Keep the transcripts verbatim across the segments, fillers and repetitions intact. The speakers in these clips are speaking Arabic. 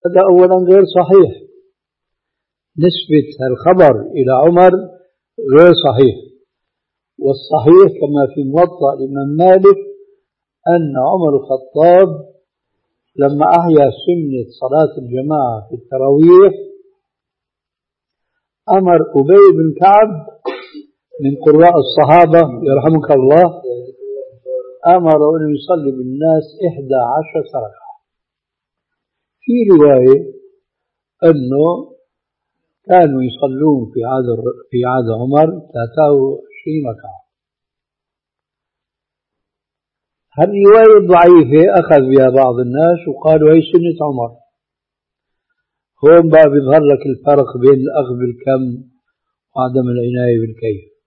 هذا أولا غير صحيح، نسبة الخبر إلى عمر غير صحيح. والصحيح كما في موطأ الإمام مالك أن عمر الخطاب لما أحيا سنة صلاة الجماعة في التراويح أمر أبي بن كعب من قراء الصحابة يرحمك الله، أمر أن يصلي بالناس إحدى عشرة ركعة. في رواية أنه كانوا يصلون في عهد في عهد عمر ثلاثة وعشرين ركعة. هالرواية ضعيفة أخذ بها بعض الناس وقالوا هي سنة عمر. هون بقى بيظهر لك الفرق بين الأخذ بالكم وعدم العناية بالكيف.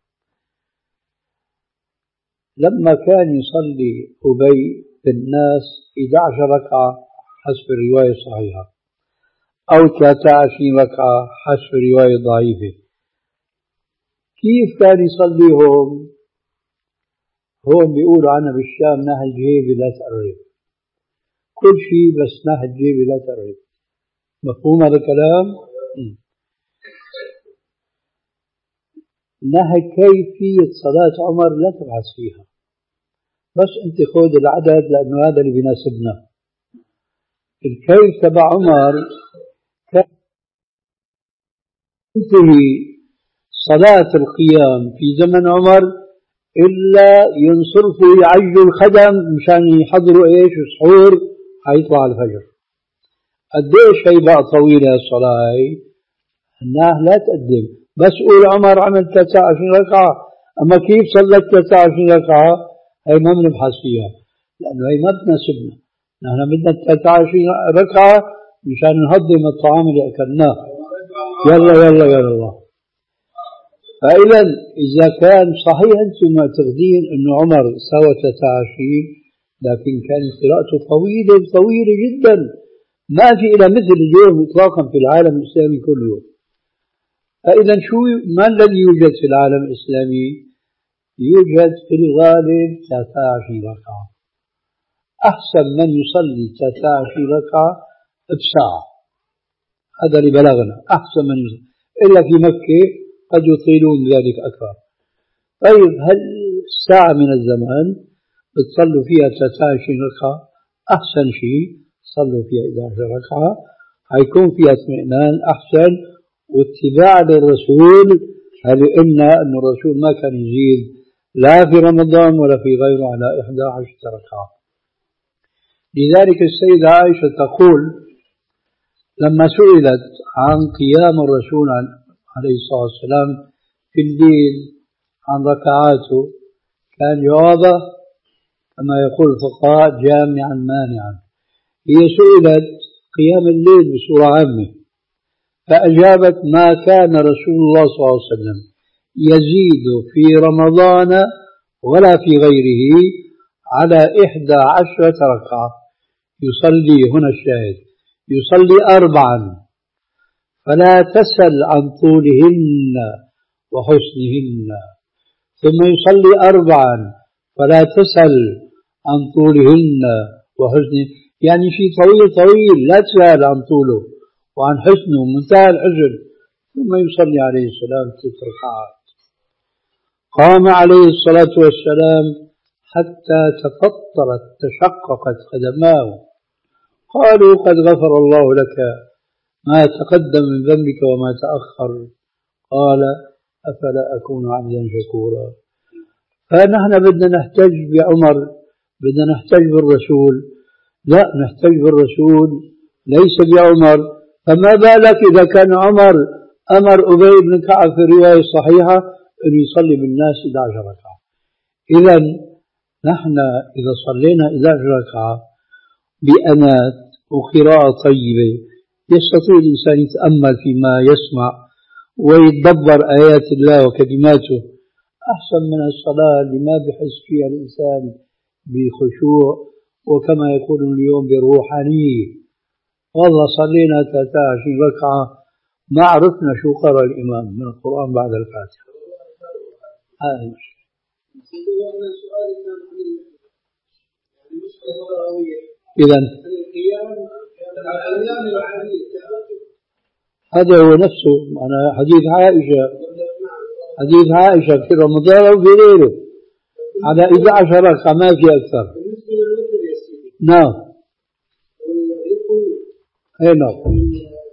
لما كان يصلي أبي بالناس إحدى عشرة ركعة حسب الرواية الصحيحة أو ثلاثة وعشرين ركعة حسب الرواية الضعيفة، كيف كان يصليهم؟ هون بيقولوا عنها بالشام نهج جيبي لا تقرب، كل شيء بس نهج جيبي لا تقرب. مفهوم هذا الكلام؟ نهج كيفية صلاة عمر لا تبحث فيها، بس انت خذ العدد لأنه هذا اللي بيناسبنا. الكيف تبع عمر كان تنتهي صلاة القيام في زمن عمر إلا ينصرفوا يعجوا الخدم مشان يحضروا إيش السحور حيطلع الفجر. قديش هي بقى طويلة الصلاة هي؟ الناس لا تقدم، بس قول عمر عمل ثلاثة وعشرين ركعة، أما كيف صلت ثلاثة وعشرين ركعة هي ما بنبحث فيها لأنه هي ما بتناسبنا. نحن بدنا ثلاثة وعشرين ركعة مشان نهضم الطعام اللي أكلناه. يلا يلا يا الله. فإذا إذا كان صحيح أنتم معتقدين أنه عمر سوى ثلاثة وعشرين، لكن كانت قراءته طويلة طويلة جدا، ما في إلى مثل اليوم إطلاقا في العالم الإسلامي كله. فإذا شو ما الذي يوجد في العالم الإسلامي؟ يوجد في الغالب ثلاثة وعشرين ركعة. أحسن من يصلي ثلاثة وعشرين ركعة بساعة، هذا اللي بلغنا أحسن من يصلي، إلا في مكة قد يطيلون ذلك أكثر. طيب هل ساعة من الزمان بتصلوا فيها ثلاثة وعشرين ركعة؟ أحسن شيء صلوا فيها إحدى عشرة ركعة، هيكون فيها اطمئنان أحسن واتباع للرسول. هل إن أن الرسول ما كان يزيد لا في رمضان ولا في غيره على إحدى عشرة ركعة. لذلك السيدة عائشة تقول لما سئلت عن قيام الرسول عليه الصلاة والسلام في الليل عن ركعاته كان جوابه كما يقول الفقهاء جامعا مانعا. هي سئلت قيام الليل بصورة عامة فأجابت ما كان رسول الله صلى الله عليه وسلم يزيد في رمضان ولا في غيره على إحدى عشرة ركعة. يصلي هنا الشاهد يصلي أربعا فلا تسل عن طولهن وحسنهن، ثم يصلي أربعا فلا تسل عن طولهن وحسنهن، يعني شيء طويل طويل لا تسأل عن طوله وعن حسنه منتهى الحزن، ثم يصلي عليه السلام ست ركعات. قام عليه الصلاة والسلام حتى تفطرت تشققت قدماه، قالوا قد غفر الله لك ما تقدم من ذنبك وما تأخر، قال أفلا أكون عبدا شكورا. فنحن بدنا نحتج بعمر، بدنا نحتج بالرسول؟ لا، نحتج بالرسول ليس بعمر. فما بالك إذا كان عمر أمر أبي بن كعب في الرواية الصحيحة أن يصلي بالناس إحدى عشرة ركعة. إذا نحن إذا صلينا إحدى عشرة ركعة بأنات وقراءة طيبة يستطيع الإنسان يتأمل فيما يسمع ويتدبر آيات الله وكلماته أحسن من الصلاة اللي ما بحس فيها الإنسان بخشوع وكما يقول اليوم بروحانية. والله صلينا ثلاثة وعشرين ركعة ما عرفنا شو قرأ الإمام من القرآن بعد الفاتحة. هاي إذن هذا هو نفسه. أنا حديث عائشة حديث عائشة في رمضان أو في غيره على إحدى عشر ركعة ما في أكثر. نعم. أي نعم.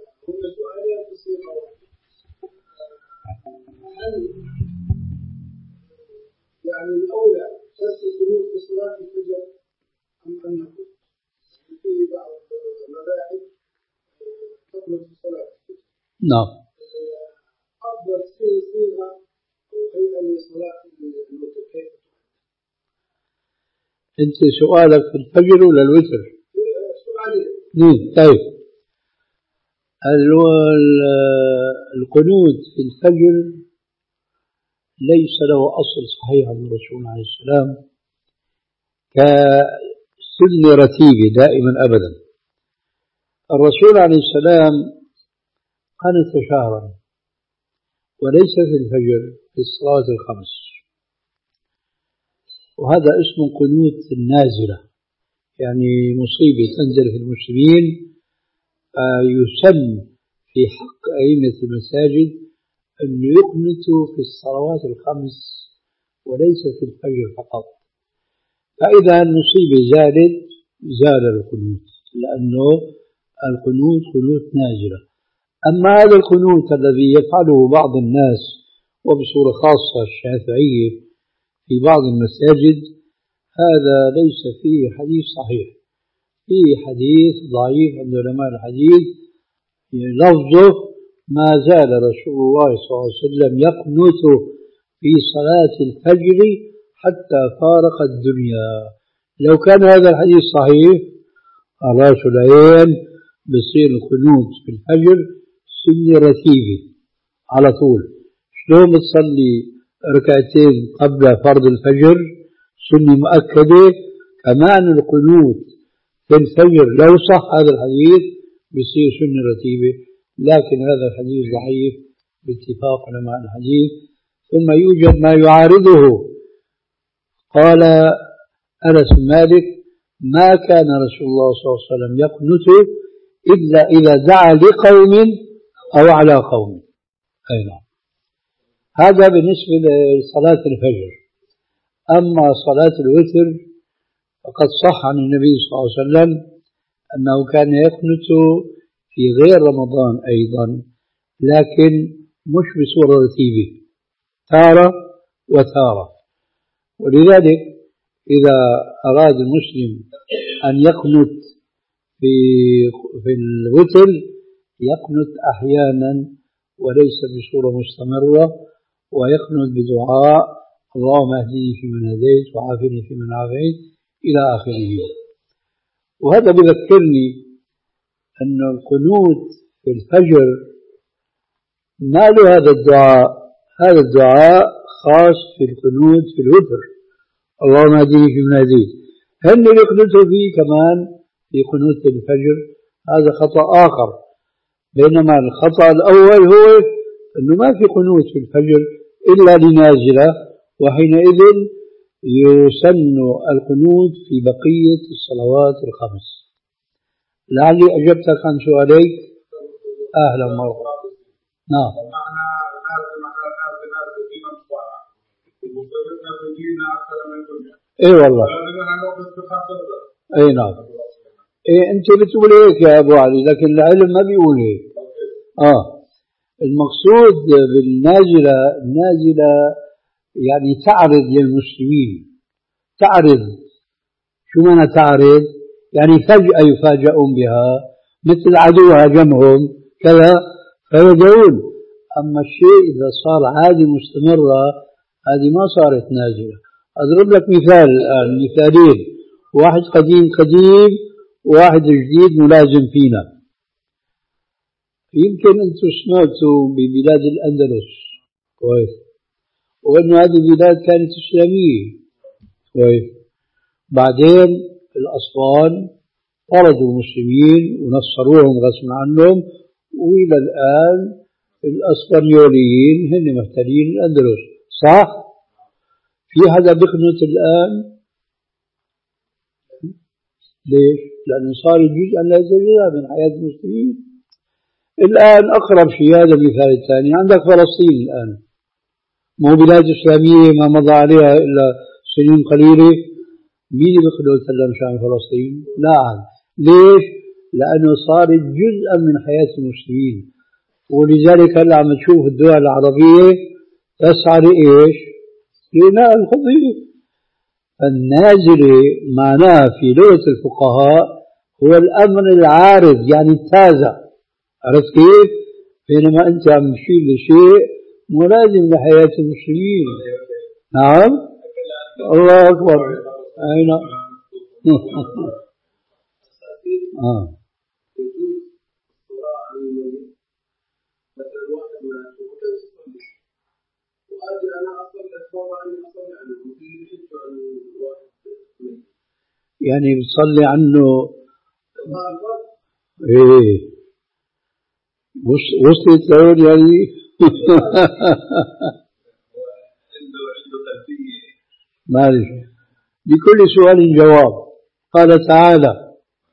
يعني الأولى جلسة القنوت في صلاة الفجر أم أن في بعض المذاهب تقنط في صلاة الفجر؟ نعم. أفضل صيغة أو هيئة لصلاة الوتر كيف؟ أنت سؤالك في الفجر ولا الوتر؟ سؤالي. نعم. طيب القنوت في الفجر ليس له أصل صحيح عن الرسول عليه السلام كسنة رتيبة دائما أبدا. الرسول عليه السلام قنت شهرا وليس في الفجر في الصلاة الخمس، وهذا اسمه قنوت النازلة، يعني مصيبة تنزل في المسلمين يسن في حق أئمة المساجد أن يقنتوا في الصلوات الخمس وليس في الفجر فقط. فإذا المصيبة زالت زال القنوت، لأنه القنوت قنوت نازلة. أما هذا القنوت الذي يفعله بعض الناس وبصورة خاصة الشافعية في بعض المساجد، هذا ليس فيه حديث صحيح، فيه حديث ضعيف عند علماء الحديث لفظه ما زال رسول الله صلى الله عليه وسلم يقنت في صلاة الفجر حتى فارق الدنيا. لو كان هذا الحديث صحيح على العين بصير القنوت في الفجر سنة رتيبة على طول. شلون بتصلي ركعتين قبل فرض الفجر سنة مؤكدة، كمان القنوت في الفجر لو صح هذا الحديث بصير سنة رتيبة، لكن هذا الحديث ضعيف باتفاق علماء الحديث. ثم يوجد ما يعارضه. قال أنس بن مالك: ما كان رسول الله صلى الله عليه وسلم يقنت إلا إذا دعا لقوم أو على قوم. أي نعم. هذا بالنسبة لصلاة الفجر. أما صلاة الوتر فقد صح عن النبي صلى الله عليه وسلم أنه كان يقنت في غير رمضان أيضا، لكن مش بصورة رتيبة، تارة وتارة. ولذلك إذا أراد المسلم أن يقنت في في الوتر يقنت أحيانا وليس بصورة مستمرة، ويقنت بدعاء: اللهم اهدني فيمن هديت وعافني فيمن عافيت إلى آخره. وهذا بذكرني أن القنوت في الفجر ما له هذا الدعاء، هذا الدعاء خاص في القنوت في الوتر: اللهم اهدني فيمن هديت. هن يقنتوا فيه كمان في قنوت الفجر، هذا خطأ آخر. بينما الخطأ الأول هو أنه ما في قنوت في الفجر إلا لنازلة، وحينئذ يسن القنوت في بقية الصلوات الخمس. لعلي أجبتك عن سؤاليك. أهلا مرحبا. نعم. اي والله. اي نعم. ايه انت بتقول هيك يا ابو علي، لكن العلم ما بيقول هيك. اه المقصود بالنازلة، النازلة يعني تعرض للمسلمين، تعرض. شو معنى تعرض؟ يعني فجأة يفاجئون بها، مثل عدو هاجمهم كذا فيدعون. أما الشيء إذا صار عادي مستمرة هذه ما صارت نازلة. أضرب لك مثال الآن، مثالين: واحد قديم قديم وواحد جديد ملازم فينا. يمكن أنتم سمعتوا ببلاد الأندلس كويس، وأن هذه البلاد كانت إسلامية كويس. بعدين الأصفان طردوا المسلمين ونصروهم غصبا عنهم، وإلى الآن الأسبانيوليين هن محتلين الأندلس. صح؟ في حدا بيقنط الآن؟ ليش؟ لأنه صار جزءا لا يتجزأ من حياة المسلمين. الآن أقرب شيء هذا المثال الثاني، عندك فلسطين الآن، مو بلاد إسلامية ما مضى عليها إلا سنين قليلة، مين بيقدر يتكلم شان فلسطين؟ لا عاد. ليش؟ لأنه صارت جزءا من حياة المسلمين، ولذلك هلا عم تشوف الدول العربية تسعى لإيش؟ لإنهاء القضية. فالنازلة معناها في لغة الفقهاء هو الأمر العارض، يعني التازع، عرفت كيف؟ بينما أنت عم تشير لشيء ملازم لحياة المسلمين. نعم؟ الله أكبر. أين؟ آه. يعني بتصلي عنه ايه وصلت لون يعني معلش. لكل سؤال جواب. قال تعالى: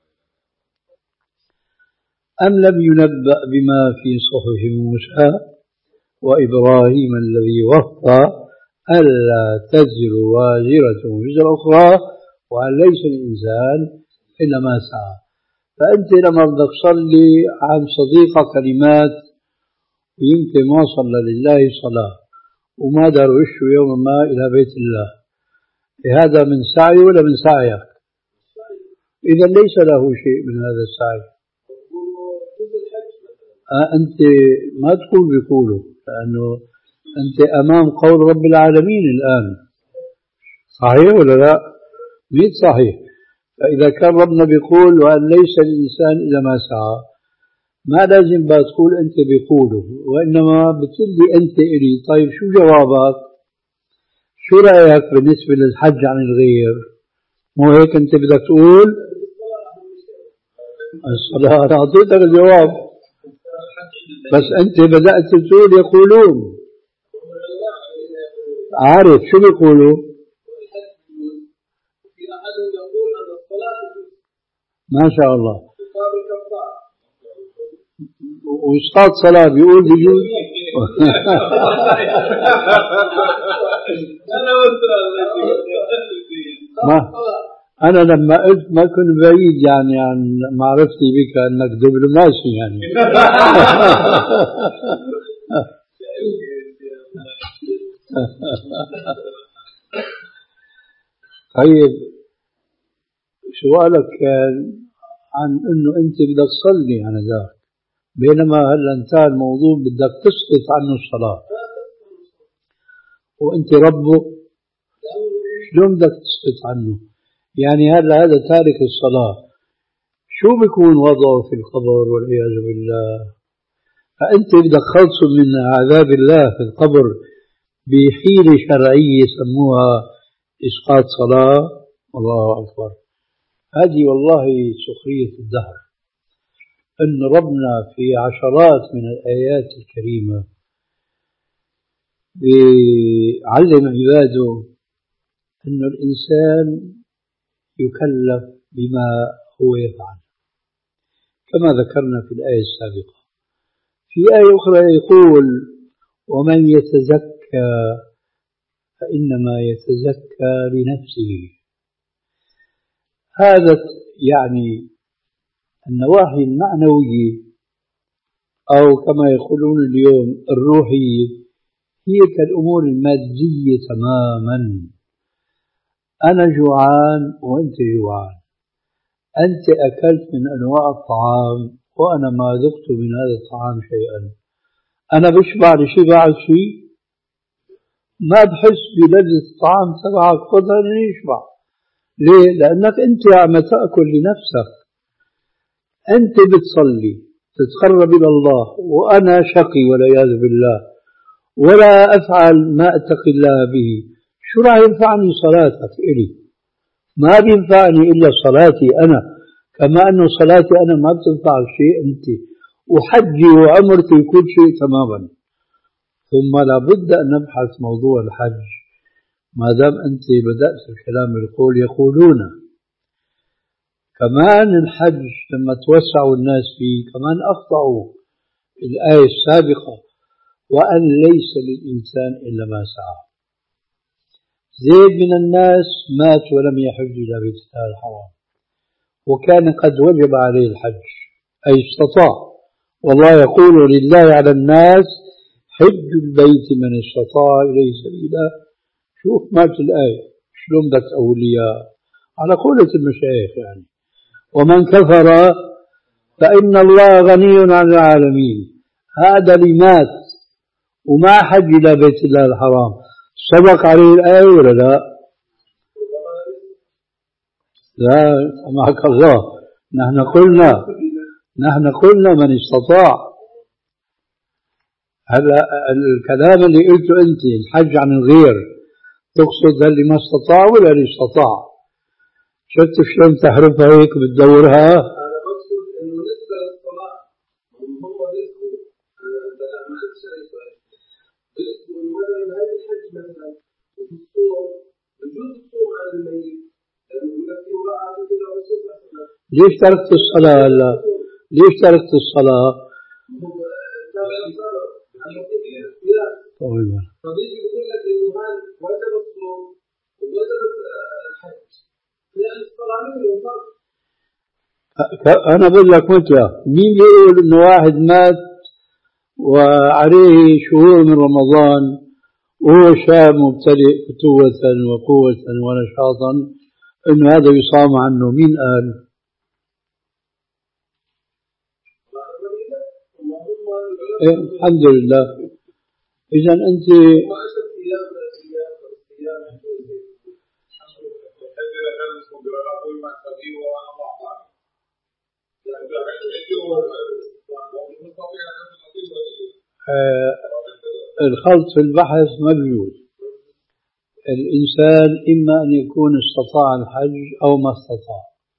أم لم ينبأ بما في صحف موسى وإبراهيم الذي وفى ألا تزر وازرة وزر أخرى وأن ليس الإنسان إلا ما سعى. فأنت لما بدك تصلي عن صديقة كلمات ويمكن ما صلى لله صلاة وما دار وشه يوما ما إلى بيت الله، هذا من سعي ولا من سعيك؟ إذا ليس له شيء من هذا السعي. آه أنت ما تقول بيقولوا، لأنه أنت أمام قول رب العالمين الآن، صحيح ولا لا؟ ميت صحيح. فإذا كان ربنا بيقول وأن ليس الإنسان إلا ما سعى، ما لازم بقى تقول أنت بيقوله، وإنما بتلي أنت إلي. طيب شو جوابك؟ شو رأيك بالنسبة للحج عن الغير؟ مو هيك أنت بدك تقول الصلاة؟ أنا أعطيتك الجواب، بس أنت بدأت تقول يقولون. عارف شو بيقولوا؟ ما شاء الله. وإسقاط صلاة بيقول بيجوز. ما أنا لما قلت ما كنت بعيد يعني عن معرفتي بك أنك دبلوماسي يعني. طيب سؤالك كان عن أنه أنت بدك تصلي عن ذاك، بينما هلا انتهى الموضوع بدك تسقط عنه الصلاة وأنت ربه، شلون بدك تسقط عنه؟ يعني هلا هذا تارك الصلاة شو بيكون وضعه في القبر والعياذ بالله؟ فأنت بدك خلصه من عذاب الله في القبر بحيلة شرعية سموها إسقاط صلاة. الله أكبر. هذه والله سخرية الدهر، أن ربنا في عشرات من الآيات الكريمة بيعلم عباده أن الإنسان يكلف بما هو يفعل، كما ذكرنا في الآية السابقة. في آية أخرى يقول: ومن يتزكى فإنما يتزكى لنفسه. هذا يعني النواحي المعنوية أو كما يقولون اليوم الروحية هي كالأمور المادية تماما. أنا جوعان وأنت جوعان، أنت أكلت من أنواع الطعام وأنا ما ذقت من هذا الطعام شيئا. أنا بشبع لشبع شيء، ما بحس بلذة الطعام تبعك قدر يشبع. ليه؟ لأنك أنت عم تأكل لنفسك. أنت بتصلي تتقرب إلى الله وأنا شقي والعياذ بالله ولا أفعل ما أتقي الله به، شو راح ينفعني صلاتك إلي؟ ما بينفعني إلا صلاتي أنا، كما أن صلاتي أنا ما بتنفع شيء أنت، وحجي وعمرتي كل شيء تماما. ثم لابد أن نبحث موضوع الحج ما دام أنت بدأت الكلام بالقول يقولون. كمان الحج لما توسعوا الناس فيه كمان أخطأوا الآية السابقة وأن ليس للإنسان إلا ما سعى. زيد من الناس مات ولم يحج إلى بيت الله الحرام وكان قد وجب عليه الحج أي استطاع، والله يقول لله على الناس حج البيت من استطاع إليه سبيلا. شوف مات الآية شلون بدك أولياء على قولة المشايخ يعني. ومن كفر فإن الله غني عن العالمين. هذا اللي مات وما حج إلى بيت الله الحرام سبق عليه الآية ولا لا؟ لا معك الله. نحن قلنا نحن قلنا من استطاع. هلا الكلام اللي قلته أنت الحج عن الغير تقصد اللي ما استطاع ولا اللي استطاع؟ شفت شلون تحرفها هيك بتدورها؟ أنا بقصد إنه بالنسبة للصلاة هو رزقه بالأعمال الشريفة رزقه إنه مثلا هذا الحج مثلا وفي الصوم بجوز الصوم عن الميت لأنه يقول لك في امرأة تجد الرسول مثلا. ليش تركت الصلاة هلا؟ ليش تركت الصلاة؟ طول بالك. فبيجي بيقول لك إنه هذا وجب الصوم ووجب الحج. يعني الصلاة منه فرض. أنا بقول لك متى مين بيقول إنه واحد مات وعليه شهور من رمضان وهو شاب مبتدئ فتوة وقوة ونشاطا إنه هذا يصام عنه؟ مين قال؟ إيه الحمد لله. إذا أنت آه الخلط في البحث ما بيجوز. الإنسان إما أن يكون استطاع الحج أو ما استطاع.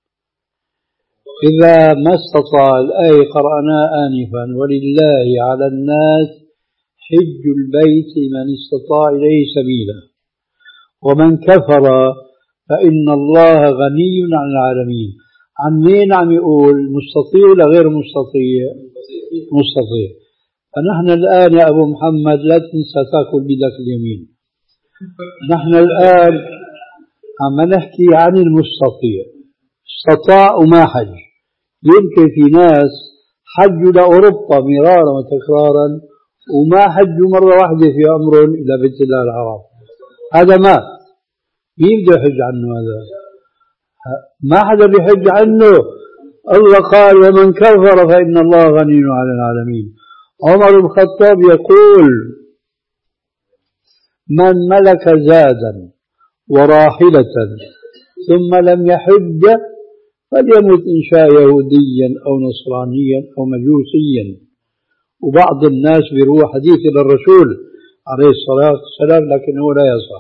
إذا ما استطاع الآية قرأناها آنفا ولله على الناس حج البيت من استطاع إليه سبيلا ومن كفر فإن الله غني عن العالمين. عن مين عم يقول؟ مستطيع ولا غير مستطيع؟ مستطيع. فنحن الآن يا أبو محمد لا تنسى تأكل بيدك اليمين. نحن الآن عم نحكي عن المستطيع استطاع وما حج. يمكن في ناس حجوا لأوروبا مرارا وتكرارا وما حجوا مرة واحدة في عمرهم إلى بيت الله الحرام. هذا مات مين بده يحج عنه؟ هذا ما حدا بيحج عنه. الله قال ومن كفر فإن الله غني عن العالمين. عمر بن الخطاب يقول من ملك زادا وراحلة ثم لم يحج فليمت إن شاء يهوديا أو نصرانيا أو مجوسيا. وبعض الناس بيروح حديث إلى الرسول عليه الصلاة والسلام لكنه لا يصح.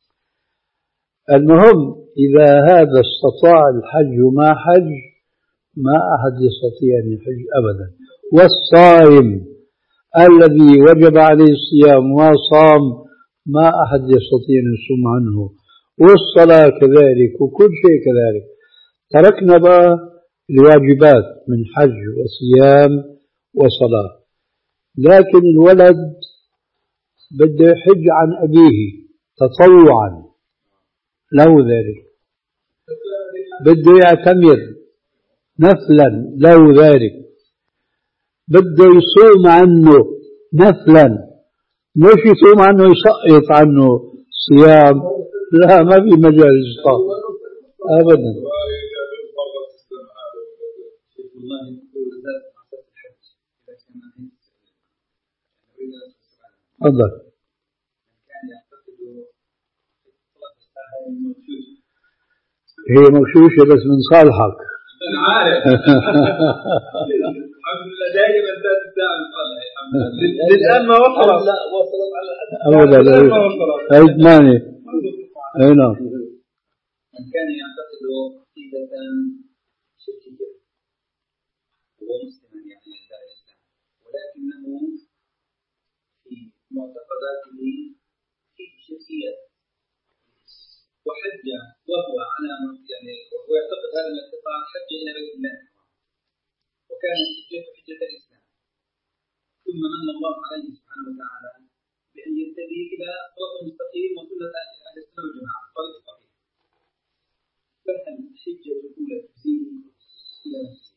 المهم إذا هذا استطاع الحج وما حج ما أحد يستطيع أن يحج أبدا. والصائم الذي وجب عليه الصيام وصام ما أحد يستطيع أن يصوم عنه. والصلاة كذلك وكل شيء كذلك. تركنا بقى الواجبات من حج وصيام وصلاة. لكن الولد بده يحج عن أبيه تطوعا له ذلك، بده يعتمر نفلا له ذلك، بده يصوم عنه نفلا مش يصوم عنه يسقط عنه صيام. لا ما في مجال إسقاط أبدا. تفضل. هي مغشوشة بس من صالحك. أنا عارف. الحمد لله دائما ذات الدعم صالح. للآن ما وصلت. لا وصلت على أبدا لا. هاي ثمانية. أي نعم. من كان يعتقد عقيدة شركية هو مسلما يعني لا الإسلام ولكنه في معتقداته فيه شركيات وحج وهو على يعني وهو يعتقد هذا الاعتقاد حج إلى بيت الله وكانت حجته حجة الإسلام ثم من الله عليه سبحانه وتعالى بأن يهتدي إلى صراط مستقيم وسنة أهل السنة والجماعة طريق صحيح فهل الحجة الأولى تزيد إلى نفسه؟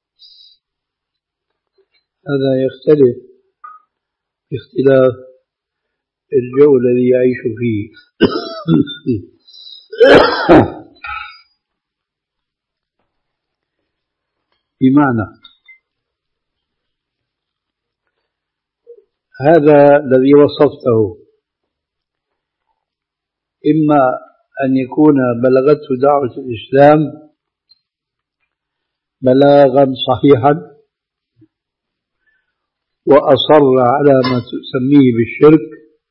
هذا يختلف باختلاف الجو الذي يعيش فيه. بمعنى هذا الذي وصفته إما أن يكون بلغته دعوة الإسلام بلاغا صحيحا وأصر على ما تسميه بالشرك،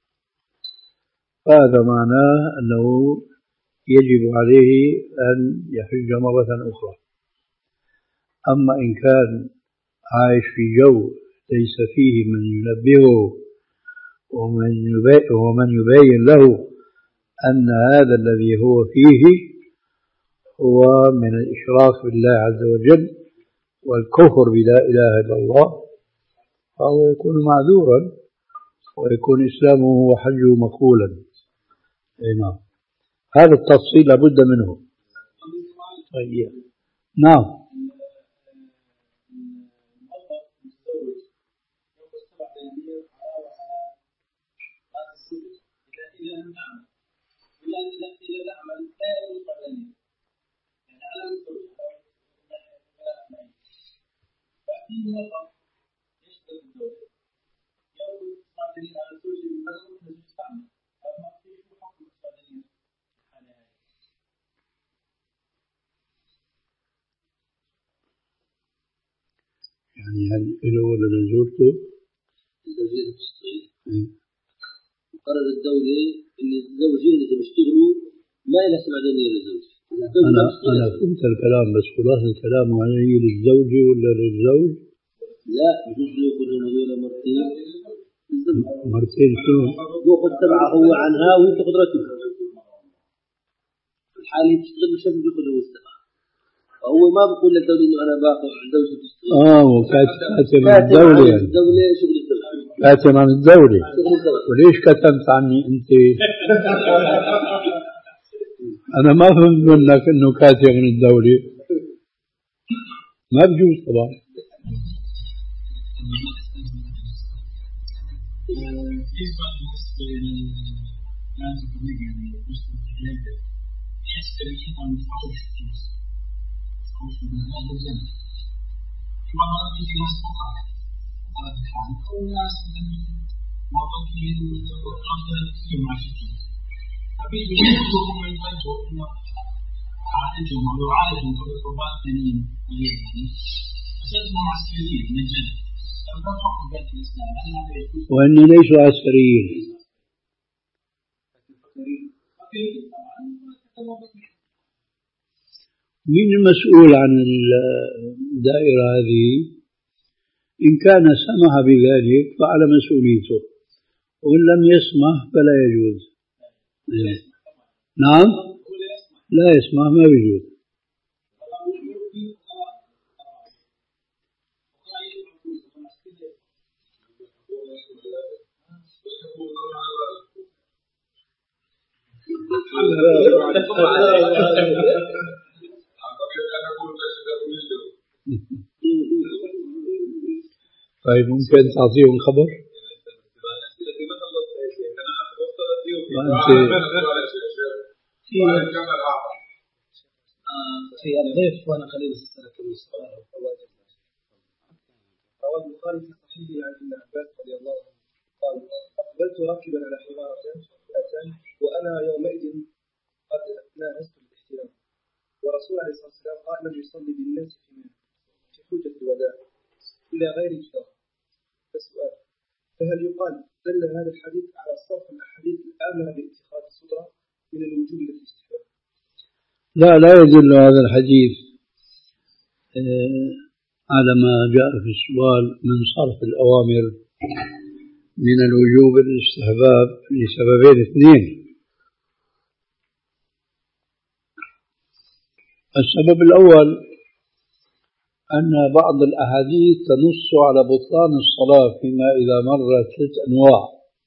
هذا معناه أنه يجب عليه أن يحج مرة أخرى. أما إن كان عايش في جو ليس فيه من ينبهه ومن يبين له أن هذا الذي هو فيه هو من الإشراك بالله عز وجل والكفر بلا إله إلا الله، فهو يكون معذورا ويكون إسلامه وحجه مقبولا. نعم، هذا التفصيل لابد منه. طيب. نعم. يعني هل له ولا لزوجته؟ الزوجين بتشتغل. قرر الدولة إن الزوجين إذا بيشتغلوا ما إلى سمعانية للزوج. أنا أنا فهمت الكلام، بس خلاصة الكلام هي للزوجة ولا للزوج؟ لا، بجوز له يكونوا هذول مرتين. مرتين شو؟ يأخذ تبعه هو عنها وهي تأخذ راتبها. في الحالة بتشتغل بشكل بيأخذ هو السبعة. فهو ما بقول للدولة إنه أنا باخذ زوجتي بتشتغل. آه وكاتب عن الدولة يعني. الدولة شغل الدولة. كاتب عن الدولة. وليش كتبت عني أنت؟ أنا ما فهمت منك إنه كاتب من الدولة. ما بجوز طبعا. بالنسبة للناس الطبيعية يعني مسلم الحياة يستريحون عن الفحوش الفحوش من هذا الجانب. في بعض الأوقات يجي ناس فقراء فقراء الحال أو ناس موظفين وقافلة فيهم عشرين فبيجي يحكموا ويفجروا إنه عالجهم أو يعالجوا بميكروبات ثانيين يعني أساسهم عسكريين مجانا. وأني ليسوا عسكريين. من المسؤول عن الدائرة هذه؟ إن كان سمح بذلك فعلى مسؤوليته، وإن لم يسمح فلا يجوز. نعم، لا يسمح ما يجوز. طيب ممكن تعطيهم خبر؟ في الضيف وانا قليل السنه كم سؤال رواه البخاري في صحيحه عن ابن عباس رضي الله عنه قال اقبلت راكبا على حماره اتان وانا يومئذ قد ناهزت الاحتلام ورسول عليه الصلاه والسلام قائما يصلي بالناس في منى في حجه الوداع الى غير اجتهاد. السؤال: فهل يقال دل هذا الحديث على صرف الاحاديث الامره باتخاذ الستره من الوجوب الى الاستحباب؟ لا، لا يدل هذا الحديث على ما جاء في السؤال من صرف الأوامر من الوجوب الاستحباب لسببين اثنين. السبب الأول أن بعض الأحاديث تنص على بطلان الصلاة فيما إذا مرت ثلاث أنواع،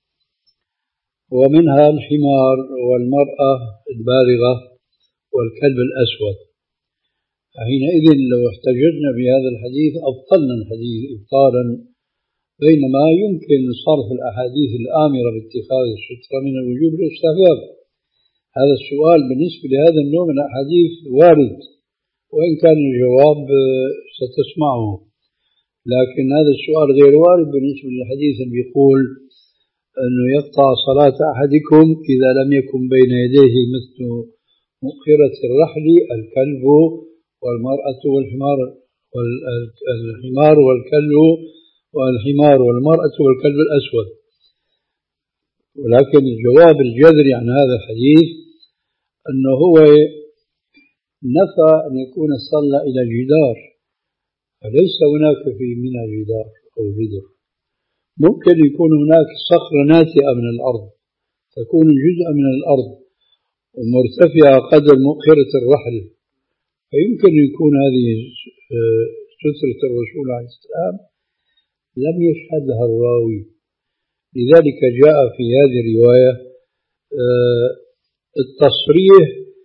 ومنها الحمار والمرأة البالغة والكلب الأسود. فحينئذ لو احتججنا بهذا الحديث أبطلنا الحديث إبطالا، بينما يمكن صرف الأحاديث الآمرة باتخاذ السترة من الوجوب للاستحباب. هذا السؤال بالنسبة لهذا النوع من الأحاديث وارد، وإن كان الجواب ستسمعه، لكن هذا السؤال غير وارد بالنسبة للحديث اللي بيقول أنه يقطع صلاة أحدكم إذا لم يكن بين يديه مثل مؤخرة الرحل الكلب والمرأة والحمار والحمار والكلب والحمار والمرأة والكلب الأسود. ولكن الجواب الجذري عن هذا الحديث أنه هو نفى أن يكون صلى إلى جدار، فليس هناك في منى جدار أو جدر. ممكن يكون هناك صخرة ناتئة من الأرض تكون جزءا من الأرض ومرتفعة قدر مؤخرة الرحل، فيمكن يكون هذه سترة الرسول عليه السلام لم يشهدها الراوي. لذلك جاء في هذه الرواية التصريح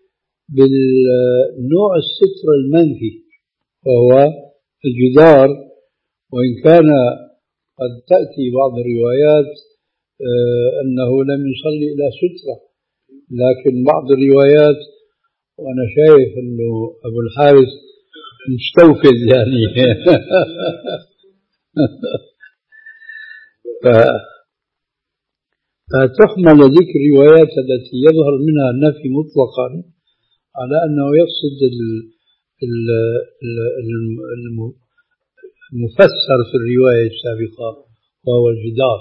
بالنوع الستر المنفي وهو الجدار، وإن كان قد تأتي بعض الروايات أنه لم يصلي إلى سترة، لكن بعض الروايات وأنا شايف أنه أبو الحارث مستوفز يعني فتحمل ذكر الروايات التي يظهر منها النفي مطلقا على أنه يقصد المفسر في الرواية السابقة وهو الجدار.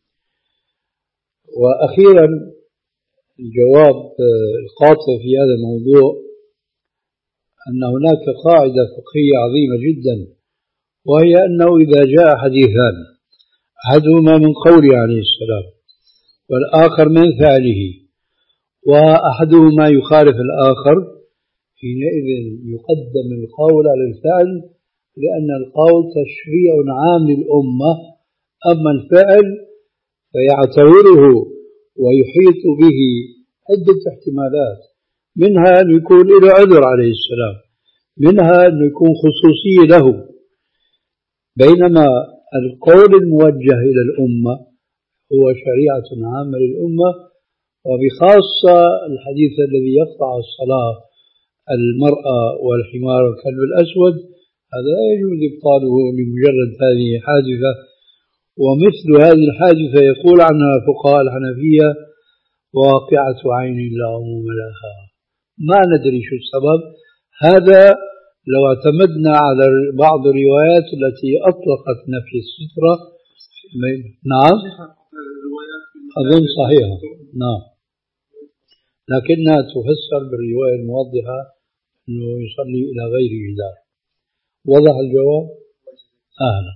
وأخيرا الجواب القاطع في هذا الموضوع أن هناك قاعدة فقهية عظيمة جدا، وهي أنه إذا جاء حديثان أحدهما من قوله عليه السلام والآخر من فعله وأحدهما يخالف الآخر، حينئذ يقدم القول على الفعل، لأن القول تشريع عام للأمة، أما الفعل فيعتبره ويحيط به عدة احتمالات، منها أن يكون له عذر عليه السلام، منها أن يكون خصوصي له، بينما القول الموجه إلى الأمة هو شريعة عامة للأمة، وبخاصة الحديث الذي يقطع الصلاة المرأة والحمار والكلب الأسود، هذا لا يجوز إبطاله لمجرد هذه حادثة. ومثل هذه الحادثة يقول عنها فقهاء الحنفية واقعة عين لا عموم لها، ما ندري شو السبب. هذا لو اعتمدنا على بعض الروايات التي أطلقت نفي السترة. نعم أظن صحيحة، نعم، لكنها تفسر بالرواية الموضحة أنه يصلي إلى غير جدار. وضح الجواب؟ أهلا.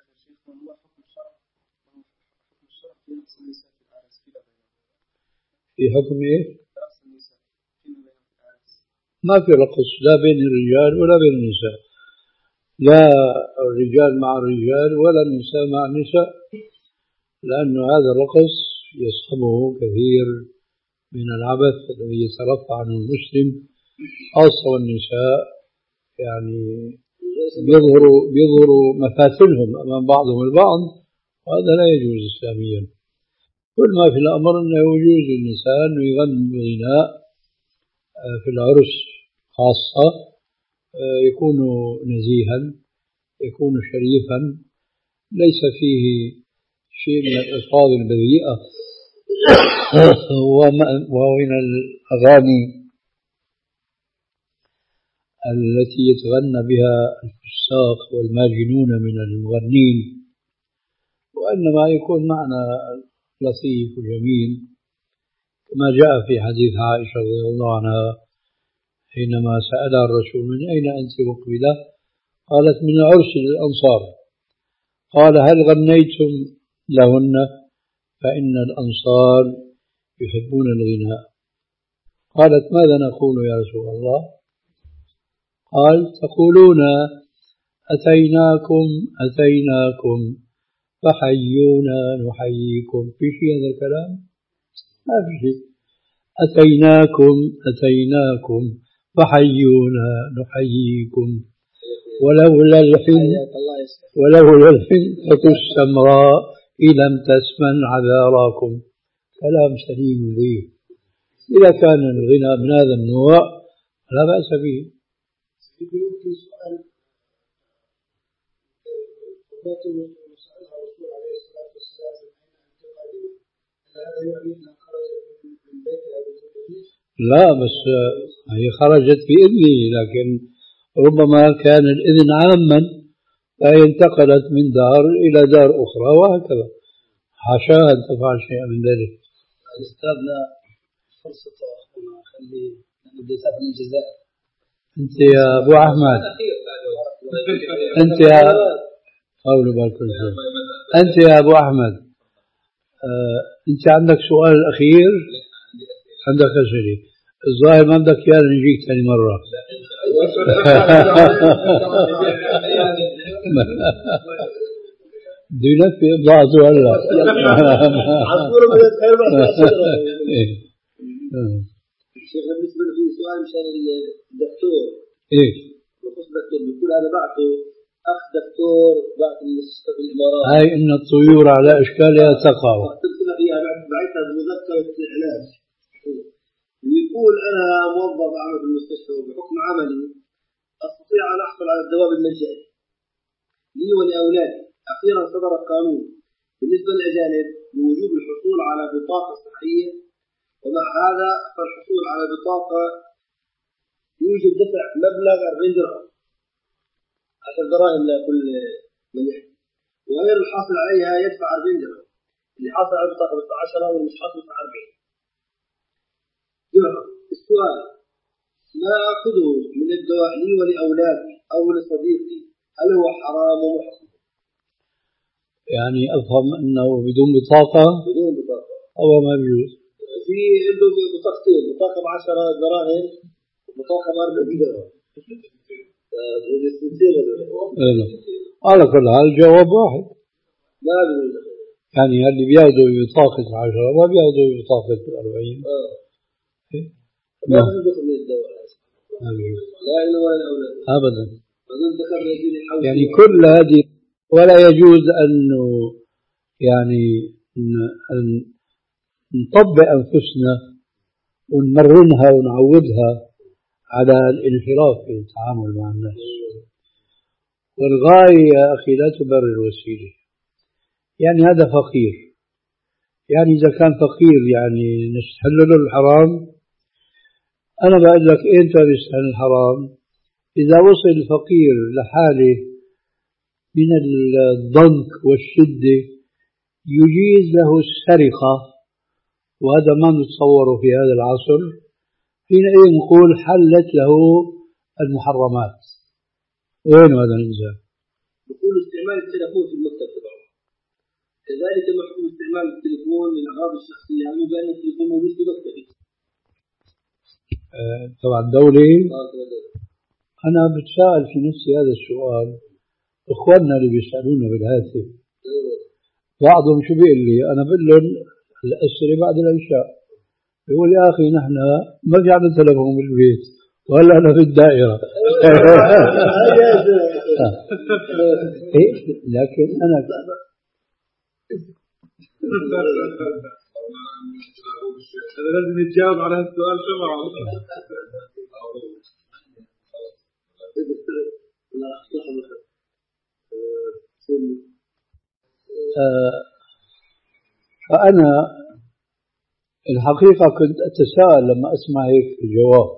في حكم إيه؟ ما في رقص لا بين الرجال ولا بين النساء، لا الرجال مع الرجال ولا النساء مع النساء، لأن هذا الرقص يصحبه كثير من العبث الذي يترفع عنه المسلم، خاصة والنساء يعني بيظهروا بيظهروا مفاصلهم أمام بعضهم البعض، وهذا لا يجوز إسلاميا. كل ما في الأمر أنه يجوز للنساء أنه يغنوا غناء في العرس خاصة، يكون نزيها، يكون شريفا، ليس فيه شيء من الألفاظ البذيئة ومن الأغاني التي يتغنى بها الفساق والماجنون من المغنين، وإنما يكون معنى لطيف وجميل، كما جاء في حديث عائشة رضي الله عنها حينما سألها الرسول من أين أنت مقبلة؟ قالت من عرس للأنصار. قال هل غنيتم لهن؟ فإن الأنصار يحبون الغناء. قالت ماذا نقول يا رسول الله؟ قال تقولون أتيناكم أتيناكم فحيونا نحييكم. في شيء هذا الكلام؟ ما في شيء. أتيناكم أتيناكم فحيونا نحييكم ولولا الحين ولولا الحنطة السمراء لم تسمن عذاراكم. كلام سليم نظيف. إذا كان الغنى من هذا النوع لا بأس به. يمكن سؤال فاطمة سألها الرسول عليه الصلاة والسلام هذا يعني أنها خرجت من بيتها بزوجها؟ لا بس هي خرجت بإذنه، لكن ربما كان الإذن عاما فهي انتقلت من دار إلى دار أخرى وهكذا. حاشاها أن تفعل شيئا من ذلك. أستاذنا فرصة أخونا خلي نبدأ من الجزائر. أنت يا أبو أحمد أنت يا قول بالكل شيء أنت يا أبو أحمد آه، أنت عندك سؤال الأخير؟ عندك أسئلة الظاهر ما بدك إياه نجيك ثاني مرة. بدي يلفي إبضاعته هلا. شيخنا بالنسبة لي سؤال مشان الدكتور. إيه؟ بخصوص الدكتور بيقول أنا بعته أخ دكتور بعت المستشفى في الإمارات. هاي إن الطيور على أشكالها تقع. تبصنا فيها بعتها بمذكرة العلاج. يقول أنا موظف أعمل في المستشفى وبحكم عملي أستطيع أن أحصل على الدواء بالمجان لي ولأولادي. أخيرا صدر القانون بالنسبة للأجانب بوجوب الحصول على بطاقة صحية، ومع هذا فالحصول على بطاقة يوجب دفع مبلغ أربعين درهم عشر دراهم لكل من يحصل، وغير الحاصل عليها يدفع أربعين درهم. اللي حاصل على البطاقة بدفع عشرة واللي مش حاصل يدفع أربعين درهم. السؤال ما أخذه من الدواء لي ولأولادي أو لصديقي هل هو حرام ومحرم؟ يعني أفهم أنه بدون بطاقة بدون بطاقة أو ما بيجوز. في عنده بطاقتين، بطاقة بعشرة دراهم وبطاقة بأربعين درهم. على كل حال الجواب واحد. ما بيقول يعني اللي بياخذوا بطاقة عشرة ما بياخذوا بطاقة الأربعين. آه. ما بيدخل من الدواء. لا إلا ولا الأولاد. أبدا. يعني كل هذه ولا يجوز أنه يعني أن نطبق أنفسنا ونمرنها ونعودها على الانحراف في التعامل مع الناس. والغاية يا أخي لا تبرر الوسيلة. يعني هذا فقير، يعني إذا كان فقير يعني نستحل له الحرام. أنا بقول لك أنت بيستحل الحرام إذا وصل الفقير لحاله من الضنك والشدة يجيز له السرقة، وهذا ما نتصوره في هذا العصر. حينئذ نقول حلت له المحرمات. وين هذا الإنسان؟ يقول استعمال التلفون في المكتب تبعه، كذلك محكوم استعمال التلفون للأغراض الشخصية، يعني بأن التلفون موجود في مكتبه آه طبعا دولي. أنا بتساءل في نفسي هذا السؤال. إخواننا اللي بيسألونا بالهاتف بعضهم شو بيقول لي؟ أنا بقول لهم الأسئلة بعد العشاء. يقول يا أخي نحن ما في عندنا تلفون بالبيت ولا أنا في الدائرة. إيه؟ لكن أنا لازم يتجاوب على هالسؤال بسرعة. فأنا الحقيقة كنت أتساءل لما أسمع هيك الجواب،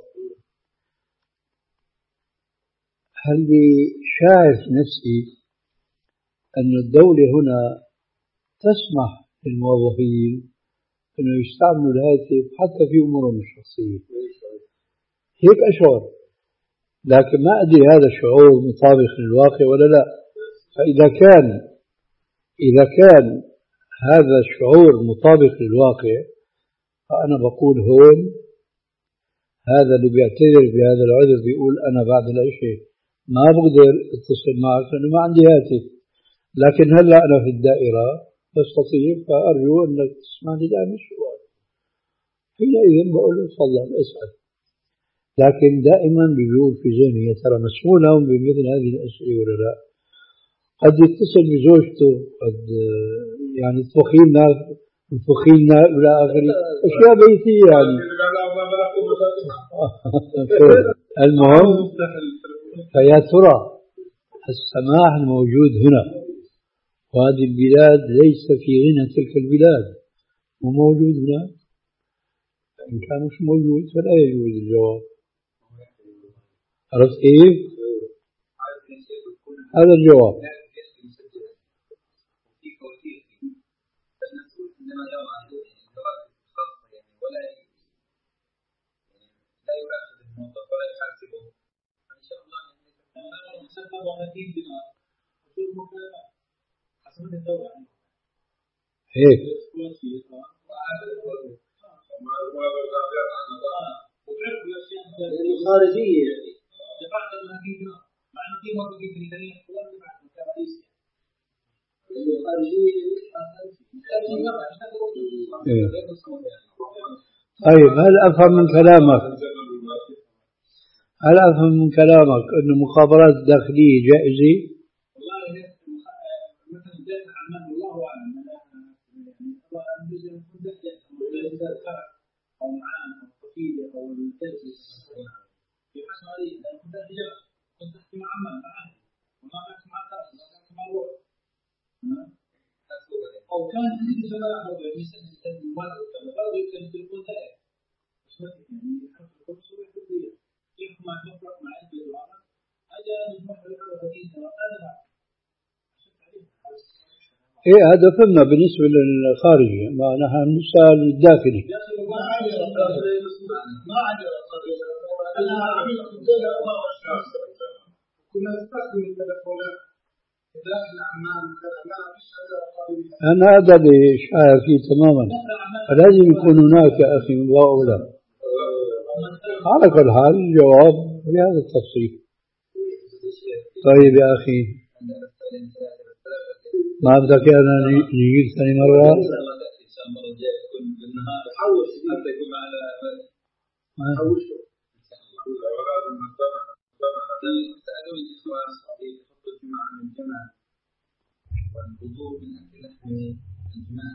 هل شاعر نفسي أن الدولة هنا تسمح للموظفين أنه يستعملوا الهاتف حتى في أمورهم الشخصية؟ هيك أشعر، لكن ما أدري هذا الشعور مطابق للواقع ولا لا. فإذا كان إذا كان هذا الشعور مطابق للواقع فأنا بقول هون هذا اللي بيعتذر بهذا العذر بيقول أنا بعد العشاء ما بقدر اتصل معك لأنه ما عندي هاتف، لكن هلا أنا في الدائرة بستطيع، فأرجو أنك تسمعني دائما السؤال. حينئذ بقول له تفضل اسأل، لكن دائما بيجول في ذهني يا ترى مسؤول هم بمثل هذه الأسئلة ولا لا؟ قد يتصل بزوجته، قد يعني تطبخي لنا تطبخي لنا إلى آخره، أشياء بيتية يعني. المهم، فيا ترى السماح الموجود هنا وهذه البلاد ليس في غنى تلك البلاد وموجود هنا، إن كان مش موجود فلا يجوز الجواب. عرفت كيف؟ هذا الجواب. هيك خارجية يعني طيب، هل أفهم من كلامك هل أفهم من كلامك أن المخابرات الداخلية جائزة؟ والله مثلا جائزة عمان والله أعلم، أو معانا أو قفيلة أو الجائزة في حسن علي كنت حجاب، كنت أحكي مع عمان معانا وما كنت مع كاس ما كنت مع الوقت، أو كان عندي سؤال برضه يعني سنة سنة مرة وكذا برضه يمكن تكون دائرة بس ما يعني حرف الخمس ويحدث كيف ما تفرق مع عدة وعرض أجا نروح للأولين هذا إيه هذا فهمنا بالنسبة للخارجي، ما نحن نسأل الداخلي. كنا نستخدم التلفونات داخل عمان وكذا، لا فيش أنا هذا اللي شايف فيه تماما، فلازم يكون هناك يا أخي مضاؤلة. على كل حال الجواب بهذا التفصيل. طيب يا أخي، ما بدك أنا نجيب ثاني مرة؟ إن شاء الله تأتي إن شاء الله المرة الجاية تكون بالنهار حوش حتى يكون معنا حوش إن شاء الله. ولازم نتابع سألوا الإخوان الصحيح يحطوا الجمعة من الجمع والوضوء من أكل لحم الجماع.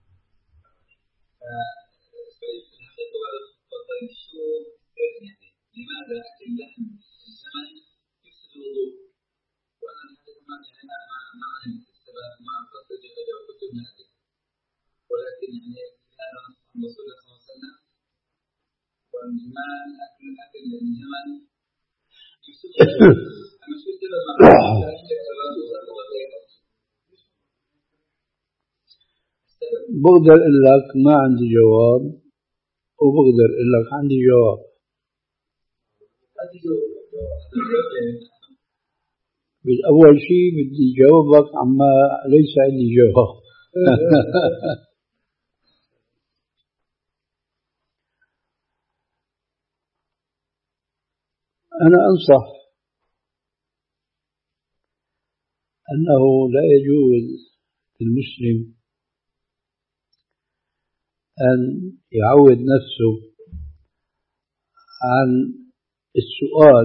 فسئلت في الحقيقة بعد الخطبة طيب شو يعني لماذا أكل لحم الزمن يفسد الوضوء؟ وأنا الحقيقة ما يعني أنا ما علمت ما أفضل جدا وكتب نادي، ولكن يعني هذا نص عن رسول الله صلى الله عليه وسلم، والجمال أكل أكل الجمل يفسد. أما شو السبب؟ بقدر أقول لك ما عندي جواب، وبقدر أقول لك عندي جواب. بالأول شيء بدي جاوبك عما ليس عندي جواب. أنا أنصح أنه لا يجوز للمسلم أن يعود نفسه عن السؤال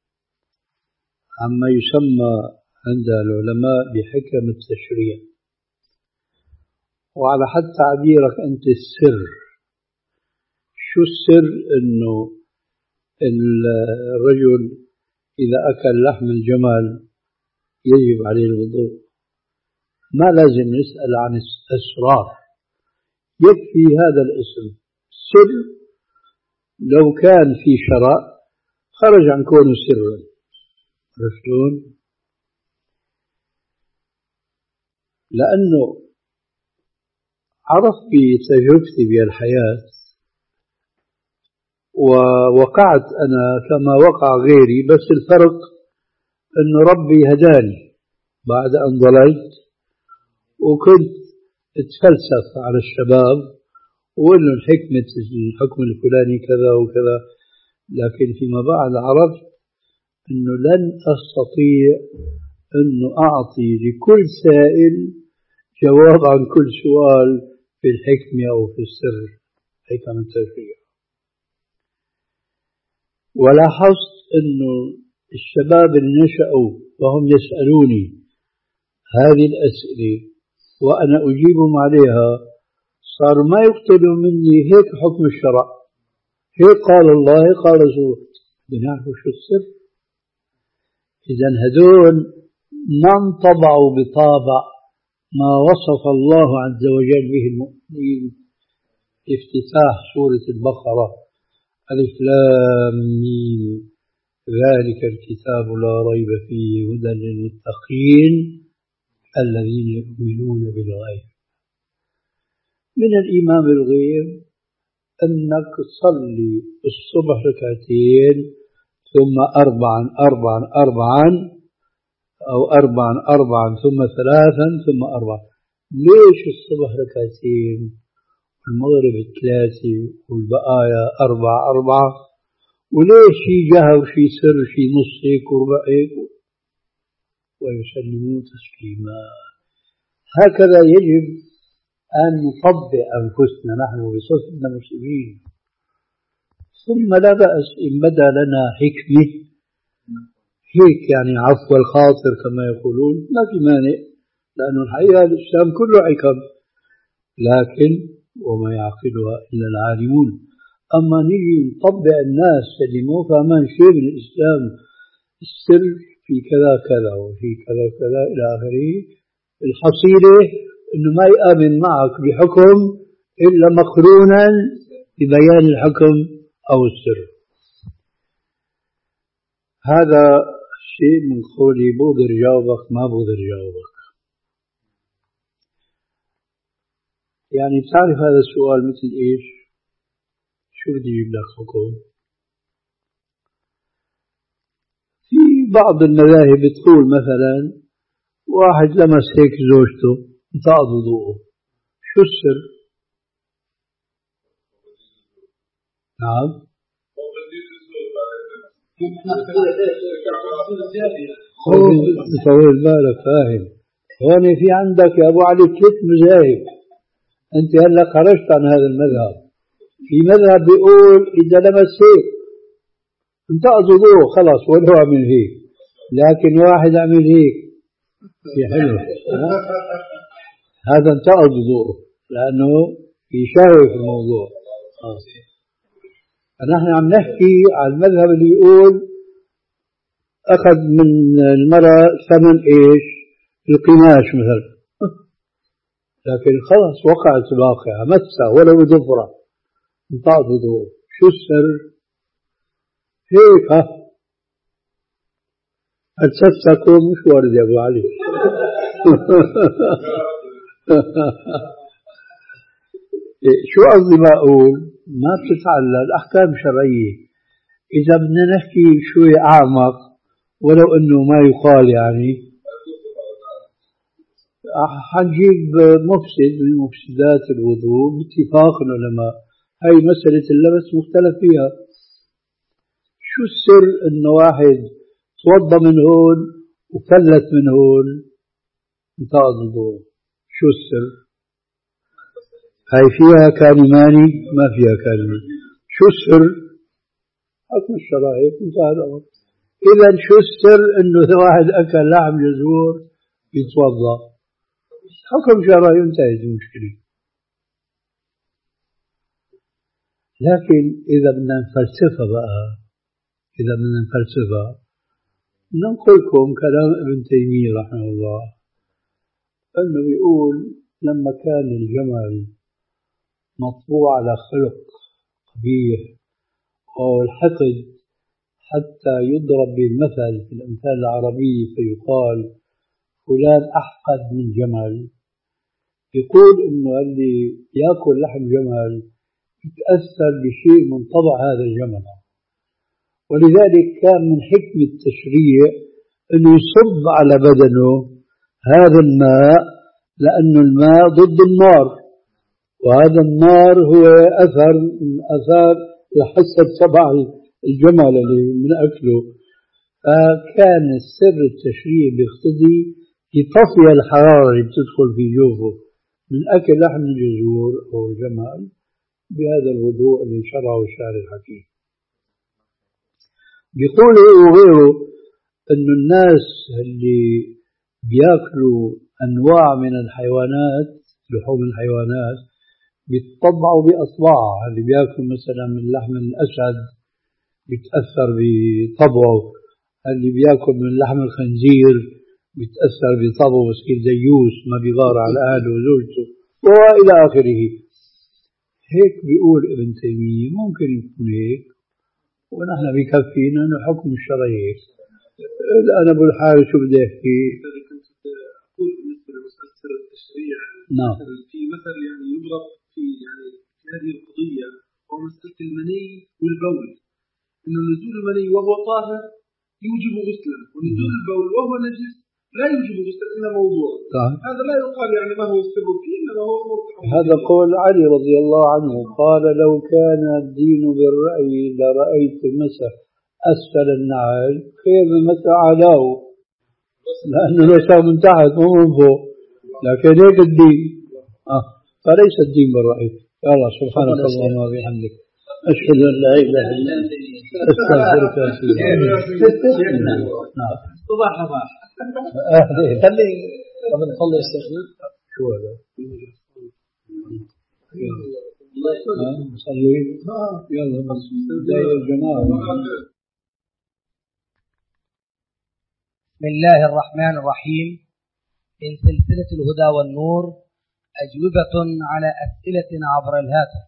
عما يسمى عند العلماء بحكم التشريع. وعلى حد تعبيرك أنت السر، شو السر؟ أنه الرجل إذا أكل لحم الجمل يجب عليه الوضوء. ما لازم نسأل عن الأسرار، يكفي هذا الاسم سر. لو كان في شرع خرج عن كونه سرا. عرفتون؟ لأنه عرفت بتجربتي بالحياة ووقعت أنا كما وقع غيري، بس الفرق أنه ربي هداني بعد أن ضللت وكنت اتفلسف على الشباب وإنه الحكمة الحكم الفلاني كذا وكذا، لكن فيما بعد عرفت أنه لن أستطيع أنه أعطي لكل سائل جواب عن كل سؤال في الحكمة أو في السر، هيك من تشريع. ولاحظت أنه الشباب اللي نشأوا وهم يسألوني هذه الأسئلة وأنا أجيبهم عليها صاروا ما يقتلوا مني هيك حكم الشرع، هيك قال الله هيك قال رسول، بدنا نعرفوا شو السر. إذا هذول ما انطبعوا بطابع ما وصف الله عز وجل به المؤمنين. افتتاح سورة البقرة ألف لام ميم ذلك الكتاب لا ريب فيه هدى للمتقين الذين يؤمنون بالغيب. من الإيمان بالغيب أنك تصلي الصبح ركعتين ثم أربعا أربعا أربعا أو أربعا أربعا ثم ثلاثا ثم أربعا. ليش الصبح ركعتين والمغرب ثلاثة والبقايا أربعة أربعة؟ وليش شي جهة وشي سر شي نص هيك وربع هيك؟ ويسلمون تسليما. هكذا يجب أن نطبق أنفسنا نحن بصفتنا مسلمين. ثم لا بأس إن بدا لنا حكمة هيك يعني عفو الخاطر كما يقولون، ما في مانع، لأنه الحقيقة الإسلام كله حكم، لكن وما يعقلها إلا العالمون. أما نيجي نطبق الناس اللي مو فاهمان شيء من الإسلام، السر في كذا كذا وفي كذا كذا إلى آخره، الحصيلة إنه ما يآمن معك بحكم إلا مقرونا ببيان الحكم أو السر. هذا شيء من قولي بقدر جاوبك ما بقدر جاوبك. يعني تعرف هذا السؤال مثل إيش؟ شو بدي يجيب لك حكم؟ في بعض المذاهب تقول مثلا واحد لمس هيك زوجته انتقض وضوءه، شو السر؟ نعم طول بالك فاهم. هون في عندك يا أبو علي ثلاث مذاهب، أنت هلا خرجت عن هذا المذهب. في مذهب بيقول إذا لمس هيك انتقض وضوءه خلاص ولو عمل هيك، لكن واحد عمل هيك في حلو هذا انتقض وضوءه لأنه في شهوة في الموضوع. آه. نحن عم نحكي على المذهب اللي يقول أخذ من المرأة ثمن إيش؟ القماش مثلا، لكن خلاص وقعت الواقعة مسة ولو ظفرة انتقض وضوءه. شو السر؟ هيك ها هتسفسكوا مش وارد يا أبو علي. شو قصدي ما أقول؟ ما بتتعلق الأحكام شرعية. إذا بدنا نحكي شوي أعمق ولو أنه ما يقال يعني حنجيب مفسد من مفسدات الوضوء باتفاق العلماء. هاي مسألة اللبس مختلف فيها. شو السر إنه واحد توضى من هون وفلت من هون انتقض الوضوء؟ شو السر؟ هاي فيها كلماني ما فيها كلمة. شو السر؟ حكم الشرعي انتهى الأمر. إذا شو السر إنه واحد أكل لحم جزور يتوضأ؟ حكم شرعي انتهت المشكلة. لكن إذا بدنا نفلسفها بقى، إذا بدنا نفلسفها ننقل لكم كلام ابن تيمية رحمه الله، أنه يقول لما كان الجمل مطبوع على خلق قبيح أو الحقد حتى يضرب بالمثل في الأمثال العربية فيقال فلان أحقد من جمل، يقول إنه اللي يأكل لحم جمل يتأثر بشيء من طبع هذا الجمل، ولذلك كان من حكمة التشريع أنه يصب على بدنه هذا الماء، لأن الماء ضد النار، وهذا النار هو أثر من أثار الحسد تبع الجمل اللي من أكله. فكان السر التشريع بيقتضي يطفي الحرارة اللي بتدخل في جوفه من أكل لحم الجزور أو الجمل بهذا الوضوء اللي شرعه الشارع الحكيم. بيقولوا وغيره إنه الناس اللي بياكلوا أنواع من الحيوانات لحوم الحيوانات بيتطبعوا بأصبعها، اللي بياكلوا مثلا من لحم الأسد بيتأثر بطبعه، اللي بياكل من لحم الخنزير بيتأثر بطبعه بصير ديوس ما بيغار على أهله وزوجته وإلى آخره. هيك بيقول ابن تيمية ممكن يكون هيك، ونحن بكفينا أنه حكم الشرعي هيك. الآن أبو الحارث شو بده يحكي؟ كنت أقول بالنسبة لمسألة سر التشريع، نعم. في مثل يعني يضرب في يعني في هذه القضية هو مسألة المني والبول، إنه نزول المني وهو طاهر يوجب غسلا، ونزول البول وهو نجس لا يوجب غسلا إلا موضوع. طيب. هذا لا يقال يعني ما هو السر فيه، إنما هو موضوع. هذا قول علي رضي الله عنه، قال لو كان الدين بالرأي لرأيت مسح أسفل النعل خير من مسح أعلاه، لأنه مسح من تحت مو من فوق، لكن هيك الدين. آه. فليس الدين بالرأي. يا الله سبحانك اللهم وبحمدك أشهد أن لا إله إلا أنت أستغفرك وأتوب إليك. نعم. صباح صباح. خلي قبل نصلي يا شيخنا. شو هذا؟ يلا نصلي. يلا بس بداية الجماعة. بسم الله الرحمن الرحيم. من سلسلة الهدى والنور أجوبة على أسئلة عبر الهاتف.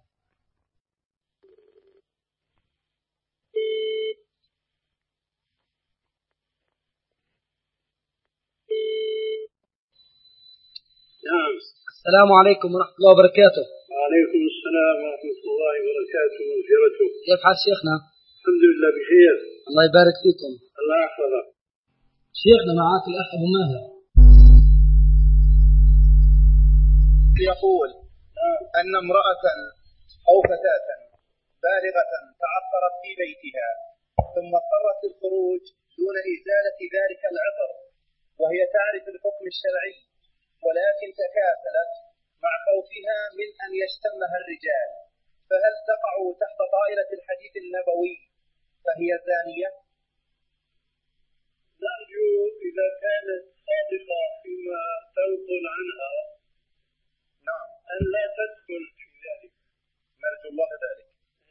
نعم. السلام عليكم ورحمة الله وبركاته. وعليكم السلام ورحمة الله وبركاته ومغفرته. كيف حال شيخنا؟ الحمد لله بخير. الله يبارك فيكم. الله يحفظك. شيخنا معك الأخ أبو ماهر يقول أن امرأة أو فتاة بالغة تعثرت في بيتها ثم اضطرت للخروج دون إزالة ذلك العطر وهي تعرف الحكم الشرعي، ولكن تكاسلت مع خوفها من أن يشتمها الرجال، فهل تقع تحت طائلة الحديث النبوي فهي زانية؟ نرجو إذا كانت صادقة فيما تنقل عنها نعم أن لا تدخل في ذلك. نرجو الله ذلك.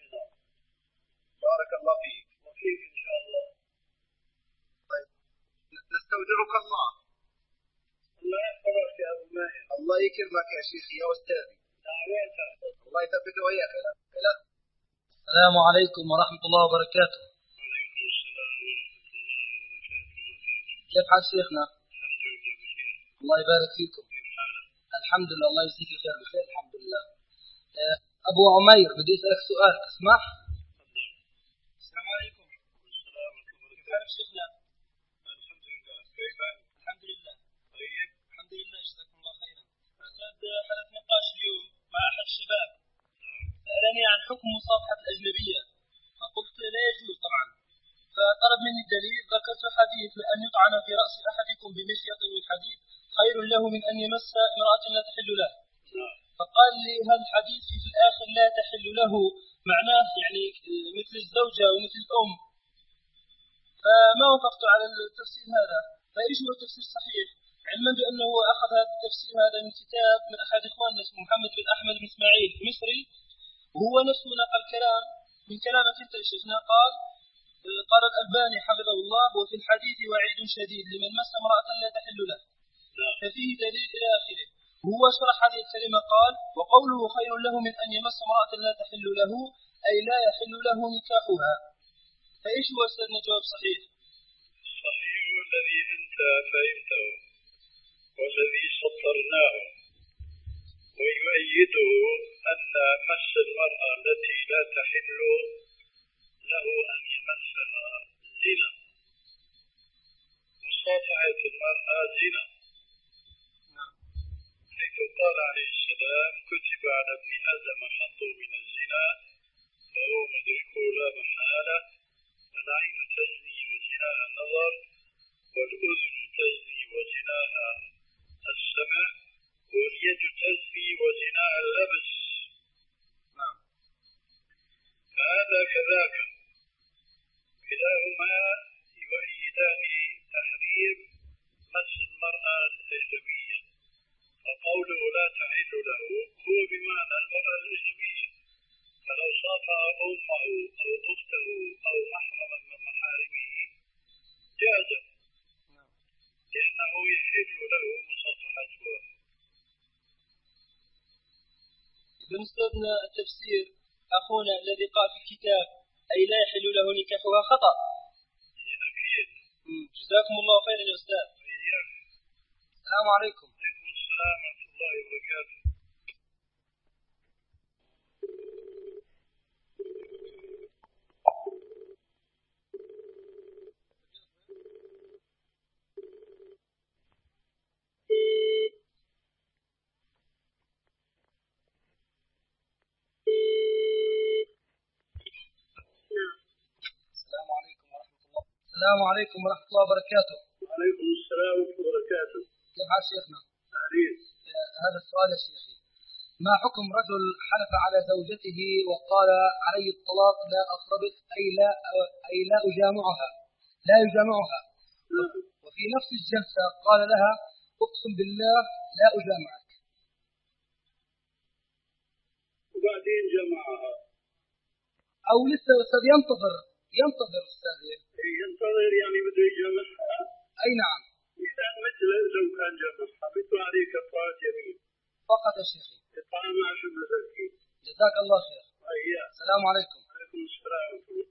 بارك الله فيك. وفيك إن شاء الله. طيب نستودعك الله. الله يحفظك يا أبو ماهر. الله يكرمك يا شيخي يا أستاذي. دعواتك. الله يثبت وإياك. إلى السلام عليكم ورحمة الله وبركاته. وعليكم السلام ورحمة الله وبركاته. كيف حال شيخنا؟ الحمد لله بخير. الله يبارك فيكم. كيف حالك؟ الحمد لله الله يجزيك الخير بخير الحمد لله. أبو عمير بدي أسألك سؤال تسمح؟ تفضل. السلام عليكم. السلام ورحمة الله كيف حالك شيخنا؟ الحمد لله. كيف أنت؟ الحمد لله. طيب. الحمد لله جزاكم الله خيرا. أستاذ حدث نقاش اليوم مع أحد الشباب سألني عن حكم مصافحة الأجنبية، فقلت لا يجوز طبعا، فطلب مني الدليل، ذكرت حديث لأن يطعن في رأس أحدكم بمخيط من حديد خير له من أن يمس امرأة لا تحل له. فقال لي هذا الحديث في الآخر لا تحل له معناه يعني مثل الزوجة ومثل الأم، فما وافقت على التفسير هذا، فإيش هو التفسير الصحيح؟ علما بأنه أخذ هذا التفسير هذا من كتاب من أحد إخواننا اسمه محمد بن أحمد بن إسماعيل مصري، وهو نفسه نقل كلام من كلامك أنت يا شيخنا. قال قال الألباني حفظه الله وفي الحديث وعيد شديد لمن مس امرأة لا تحل له، ففيه دليل إلى آخره. هو شرح هذه الكلمة قال وقوله خير له من أن يمس امرأة لا تحل له أي لا يحل له نكاحها. فإيش هو أستاذنا جواب صحيح؟ صحيح الذي أنت فهمته والذي سطرناه، ويؤيده أن مس المرأة التي لا تحل له أن يمسها زنا، مصافحة المرأة زنا، حيث قال عليه السلام كتب على ابن آدم حظه من الزنا فهو مدركه لا محالة، العين تزني وزنا وزناها النظر، والأذن تزني وزناها السمع، واليد تزني وزناها اللمس. نعم. فهذا كذاك كلاهما يؤيدان تحريم مس المرأة الأجنبية، فقوله لا تحل له هو بمعنى المرأة الأجنبية، فلو صافها أمه أو أخته أو محرما من محارمه جاز، لأنه يحل له مصافحتها. بالنسبة للتفسير أخونا الذي قال في الكتاب أي لا يحل له نكاحها خطأ. أكيد. جزاكم الله خيرا يا أستاذ. السلام عليكم. وعليكم السلام ورحمة الله وبركاته. السلام عليكم ورحمة الله. السلام عليكم ورحمة الله وبركاته. وعليكم السلام ورحمة الله وبركاته. كيف حال شيخنا؟ أهلين. هذا السؤال يا شيخي، ما حكم رجل حلف على زوجته وقال علي الطلاق لا أصربت أي لا أي لا أجامعها لا يجامعها وفي نفس الجلسة قال لها أقسم بالله لا أجامعك، وبعدين جمعها أو لسه أستاذ ينتظر ينتظر أستاذ ينتظر يعني بده يجامعها؟ أي نعم. إذا مثل لو كان جامعها بده عليه كفارة يمين فقط يا شيخي. إطعام عشر مساكين. جزاك الله خير. أيوة. السلام عليكم. وعليكم السلام ورحمة الله.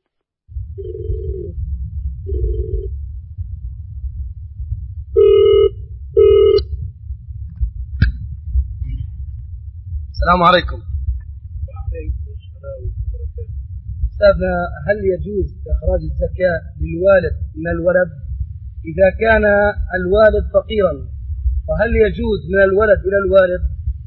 السلام عليكم. وعليكم السلام ورحمة الله وبركاته. أستاذنا، هل يجوز إخراج الزكاة للوالد من الولد إذا كان الوالد فقيرا؟ وهل يجوز من الولد إلى الوالد؟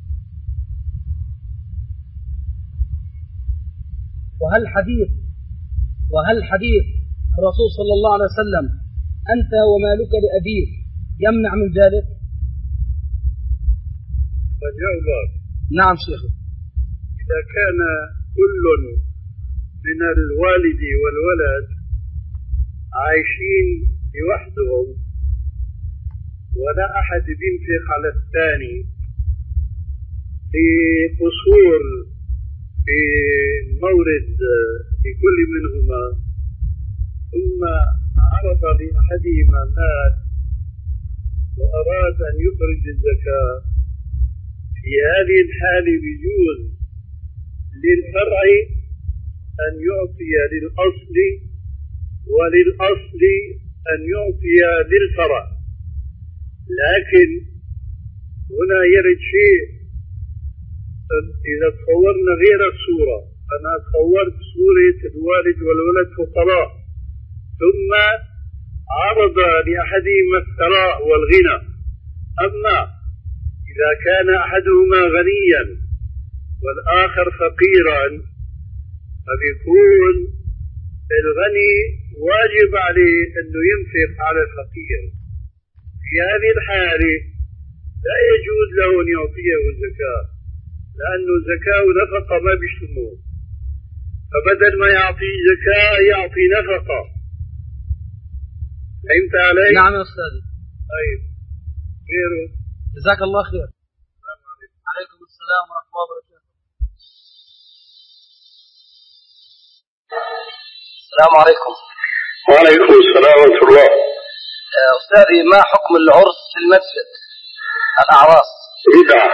وهل حديث وهل حديث الرسول صلى الله عليه وسلم أنت ومالك لأبيك يمنع من ذلك؟ فجاوبك. نعم شيخ. إذا كان كل من الوالد والولد عايشين لوحدهم ولا أحد ينفق على الثاني لقصور في مورد لكل منهما، ثم عرض لأحدهما مال وأراد أن يخرج الزكاة، في هذه الحالة يجوز للفرع أن يعطي للأصل وللأصل أن يعطي للفرع، لكن هنا يرد شيء. إذا تصورنا غير الصورة، أنا تصورت صورة الوالد والولد فقراء ثم عرض لأحدهما الثراء والغنى، أما إذا كان أحدهما غنيا والآخر فقيرا فبيكون الغني واجب عليه أنه ينفق على الفقير. في هذه الحالة لا يجوز له أن يعطيه الزكاة، لأنه زكاة ونفقة ما بيشتموه، فبدل ما يعطي زكاة يعطي نفقة. فهمت علي؟ نعم يا أستاذ. طيب غيره. جزاك الله خير. السلام عليكم. عليكم السلام ورحمة الله وبركاته. السلام عليكم. وعليكم السلام ورحمة الله. أستاذي، ما حكم العرس في المسجد؟ الأعراس بدعة.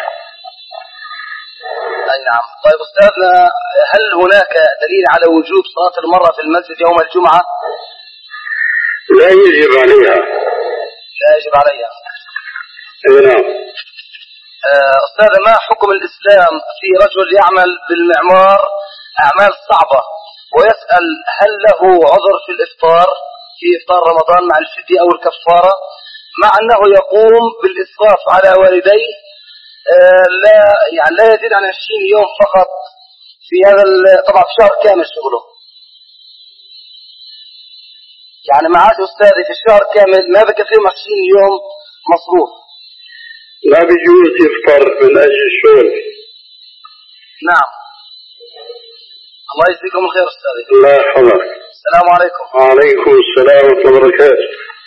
أي نعم. طيب أستاذنا، هل هناك دليل على وجوب صلاة المرأة في المسجد يوم الجمعة؟ لا يجب عليها. لا يجب عليها. نعم. أستاذ، ما حكم الإسلام في رجل يعمل بالمعمار أعمال صعبة ويسأل هل له عذر في الإفطار في إفطار رمضان مع الفدية أو الكفارة، مع أنه يقوم بالإسراف على والديه لا يعني لا يزيد عن عشرين يوم فقط في هذا طبعا في شهر كامل شغله؟ يعني معاش أستاذي في الشهر كامل ما بكفي فيه عشرين يوم مصروف. لا بيجوز يفطر من أجل الشغل. نعم. الله يجزيكم الخير أستاذي. الله يحفظك. السلام عليكم. وعليكم السلام ورحمة الله وبركاته.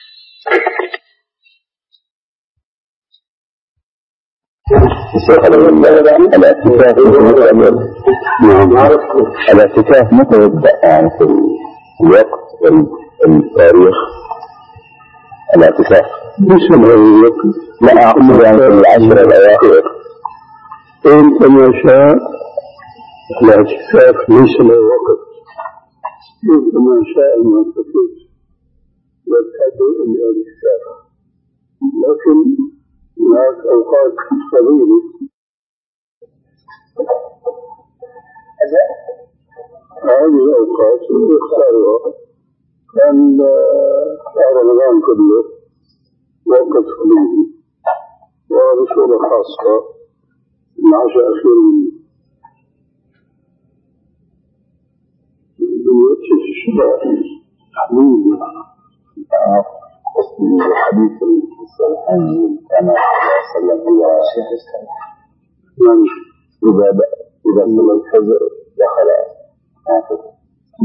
الاعتكاف متى يبدأ يعني في الوقت والتاريخ؟ الاعتكاف مش الوقت، لا أقول يعني في العشر الأواخر. أنت ما شاء الاعتكاف ليس له وقت، أنت ما شاء المعتكف والتدعو الاعتكاف، لكن هناك أوقات طويلة هذه الأوقات يختارها. كان شهر رمضان كله وقت خليجي ورسولة خاصة العشاء أخير منه دلوقتي في الشباب حبيبي قسم الحديث الصحيحين كان صلى الله عليه وسلم يعني إذا إذا صلى الفجر دخل نافذة.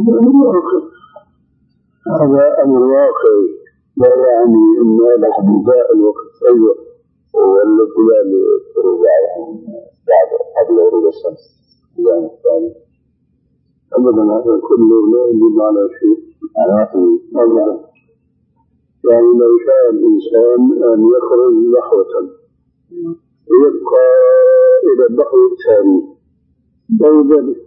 هذا أمر واقعي، لا يعني أن هذا حديثاء الوقت أيضا والتي لا للخروج عليهم بعد قبل غروب الشمس اليوم الثاني أبدا. هذا كله لا يدل على شيء أبدا. يعني لو شاء الإنسان أن يخرج لحظة ويبقى إلى اللحظة الثانية أو ذلك،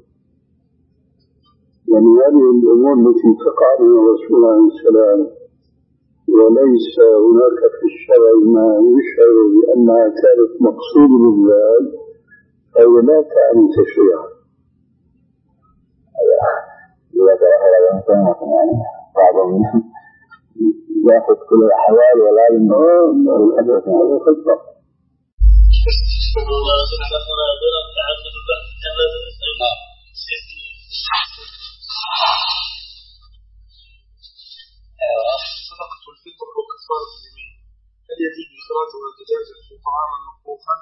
يعني هذه الأمور التي تقع من الرسول عليه السلام وليس هناك في الشرع ما يشعر بأنها كانت مقصود بالذات أو لا تعني تشريعا. إذا تأخر الإنسان يعني بعضهم يأخذ كل الأحوال ولا يمكن الحدث هذا خطة. صدقة الفطر وكفارة اليمين، هل يجوز إخراجها دجاجة طعاما مطبوخا؟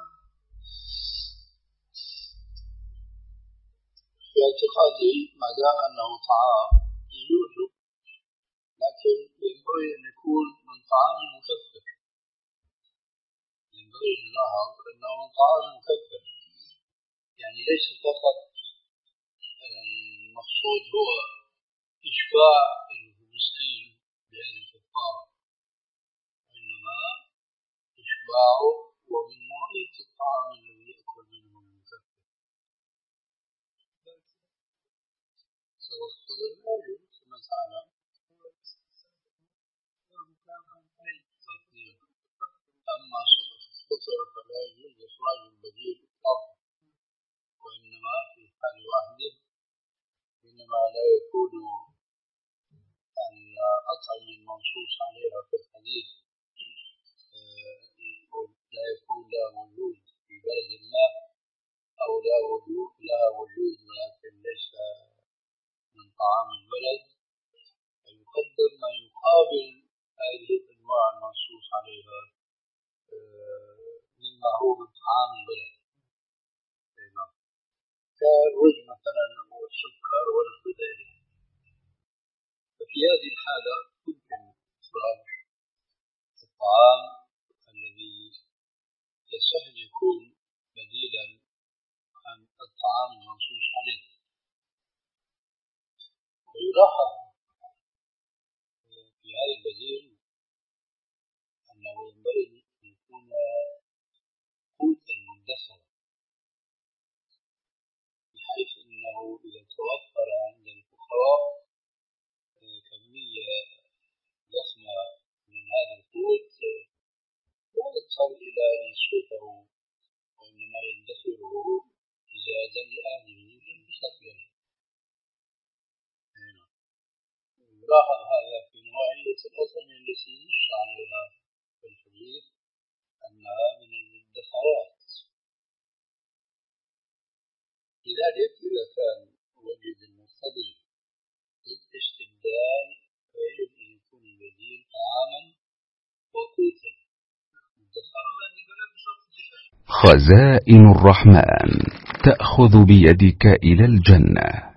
في اعتقادي ما دام أنه طعام يجوز، لكن ينبغي أن يكون من طعام مكفر، ينبغي أن نلاحظ أنه من طعام مكفر، يعني ليس فقط المقصود هو إشباع المسكين بهذه الكفارة، وإنما إشباعه ومن نوعية الطعام الذي يأكل منه المكفر. سوى الصدر لا يجوز كما تعلم. أما صدق الفطر فلا يجوز إخراج البديل إطلاقا، وإنما في حال واحد، إنما لا يكون الأطعمة المنصوص عليها في الحديث لا يكون لها وجود في بلد ما أو لا وجود لها وجود ولكن ليس من طعام البلد، فيقدم ما يقابل هذه الأنواع المنصوص عليها مما هو من طعام البلد كالرز مثلا والسكر والبدل. ففي هذه الحالة يمكن إخراج الطعام الذي يصح أن يكون بديلا عن الطعام المنصوص عليه. ويلاحظ في هذا البديل أنه ينبغي أن يكون قوتا مندخرا، بحيث أنه إذا توفر عند الفقراء كمية ضخمة من هذا القوت لا يضطر إلى أن يصرفه، وإنما يدخره زادا لأهله مستقبلا. يلاحظ هذا في نوعية الأطعمة التي نص عليها في الحديث أنها من المدخرات. لذلك إذا كان وجد المستدل للاستبدال فيجب أن يكون طعاما وقوتا. خزائن الرحمن تأخذ بيدك إلى الجنة.